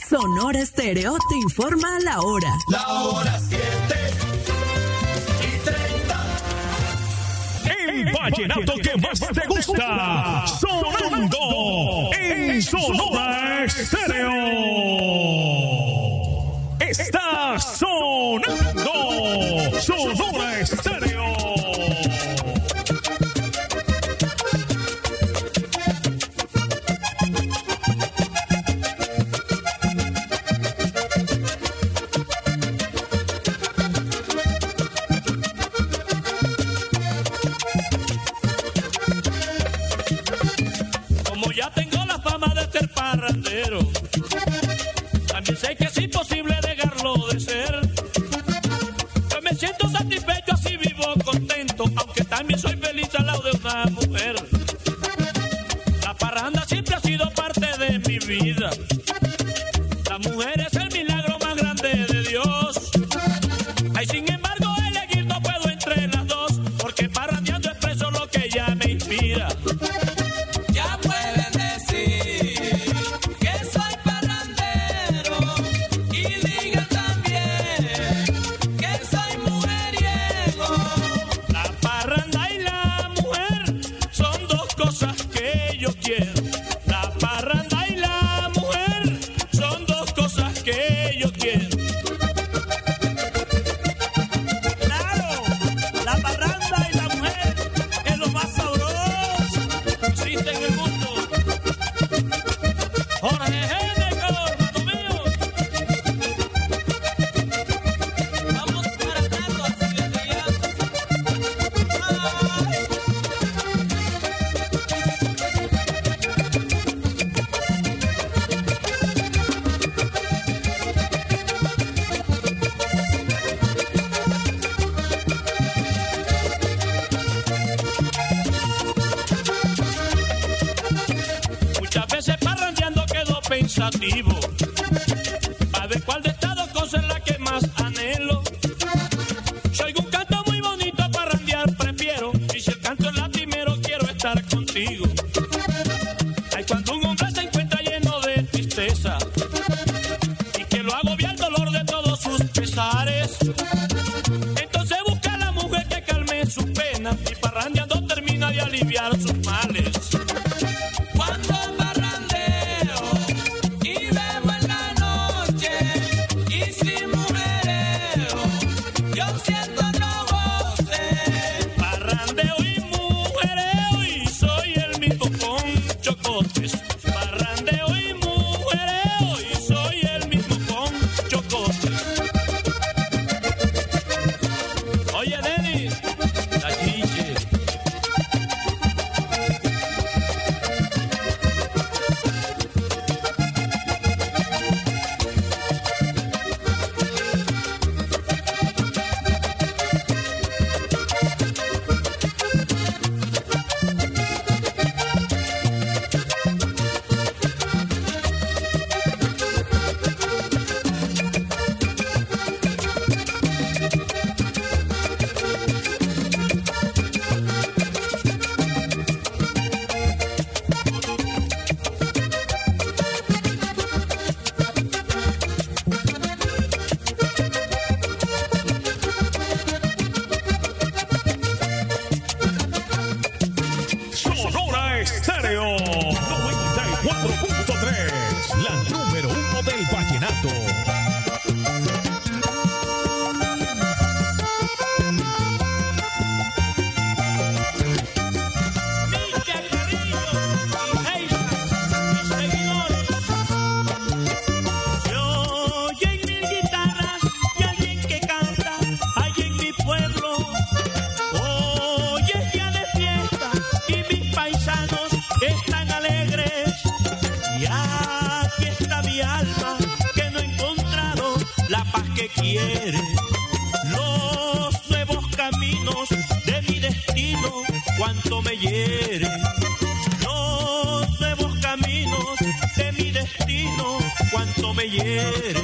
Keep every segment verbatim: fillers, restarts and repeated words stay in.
Sonora Estéreo te informa la hora. La hora siete y treinta. El vallenato que más te gusta, sonando en Sonora Estéreo. Está sonando Sonora Estéreo. Parrandero, también sé que es imposible dejarlo de ser. Yo me siento satisfecho, así vivo contento, aunque también soy feliz al lado de una mujer. La parranda siempre ha sido parte de mi vida. La mujer es el milagro más grande de Dios. Ay, sin embargo, elegir no puedo entre las dos, porque parrandeando expreso lo que ella me inspira. Pensativo, a ver cuál de estas dos cosas es la que más anhelo. Si oigo un canto muy bonito para randear, prefiero. Y si el canto es lastimero, quiero estar contigo. Ay, cuando un hombre se encuentra lleno de tristeza y que lo agobia el dolor de todos sus pesares, entonces busca a la mujer que calme sus penas y parrandeando termina de aliviar sus males. Cuando quiere los nuevos caminos de mi destino, cuánto me hiere. Los nuevos caminos de mi destino, cuánto me hiere.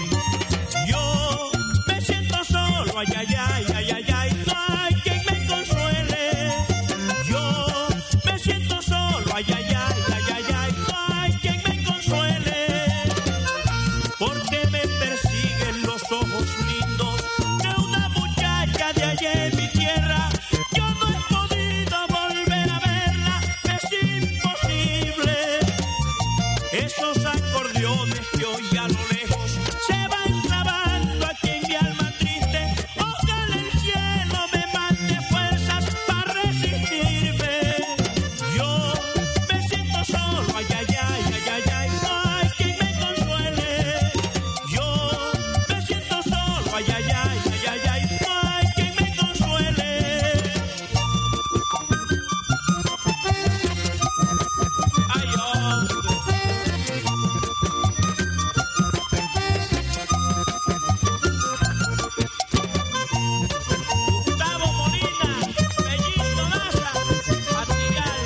Yo me siento solo, ay, ay, ay, ay, ay, ay, no hay quien me consuele. Yo me siento solo, ay, ay, ay, ay, ay, ay, no hay quien me consuele. porque me persiguen los ojos lindos de una muchacha de allá en mi tierra. Yo no he podido volver a verla, es imposible. Esos acordeones que hoy a lo lejos se van clavando aquí en mi alma triste. Ojalá el cielo me mande fuerzas para resistirme. Yo me siento solo, ay, ay, ay, ay, ay, ay, no hay quien me consuele. Yo me siento solo, ay, ay, ay, ay, ay, ay, no hay quien me consuele. Ay, hombre. Gustavo Molina, Bellito Daza, Atigal.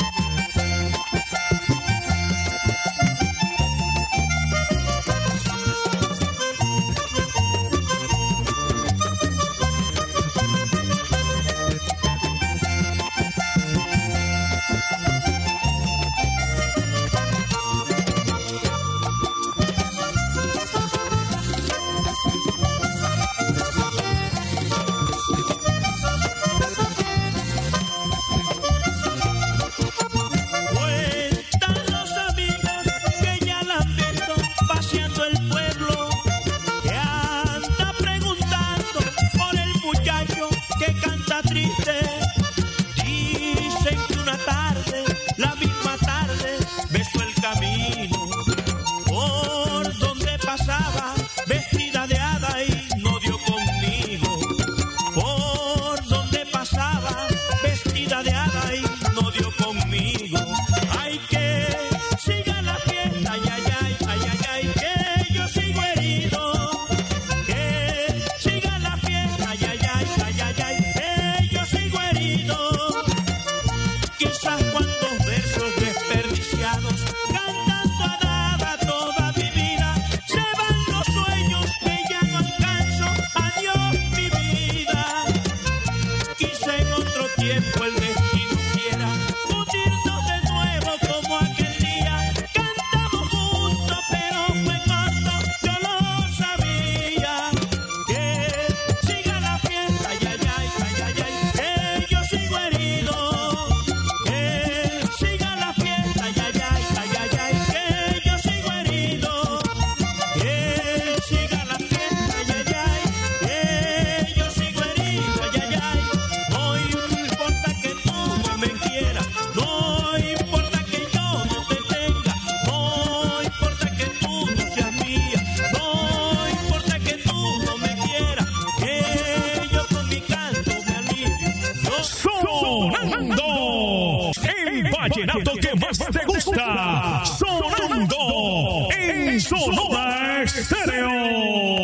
Cuentan los amigos que ya la han visto paseando el pueblo, que anda preguntando por el muchacho que canta triste. Dicen que una tarde, la misma tarde, besó el camino por donde pasaba vestida de hada y no dio conmigo. Por donde pasaba vestida de hada y no dio conmigo. Ay, que siga la fiesta, ay, ay, ay, ay, ay, ay, que yo sigo herido. Que siga la fiesta, ay, ay, ay, ay, ay, ay, que yo sigo herido. Quizás cuantos versos desperdiciados cantando a nada toda mi vida, se van los sueños que ya no alcanzo. Adiós mi vida. Quizá en otro tiempo el destino quiera unirnos de nuevo como aquel día. Cantamos juntos pero fue corto, yo lo sabía. Que siga la fiesta, ay, ay, ay, ay, ay, ay, que yo sigo herido. Que siga la fiesta, ay, ay, ay, ay, ay, ay, que yo sigo herido. Que siga la fiesta, ay, ay, ay, que yo sigo herido, ay, ay, ay. No importa que tú no me quieras, no importa que yo no te tenga, no importa que tú no seas mía, no importa que tú no me quieras, que yo con mi canto me alivio. Yo Sonando el vallenato que más te gusta. Sonando en Sonora Estéreo.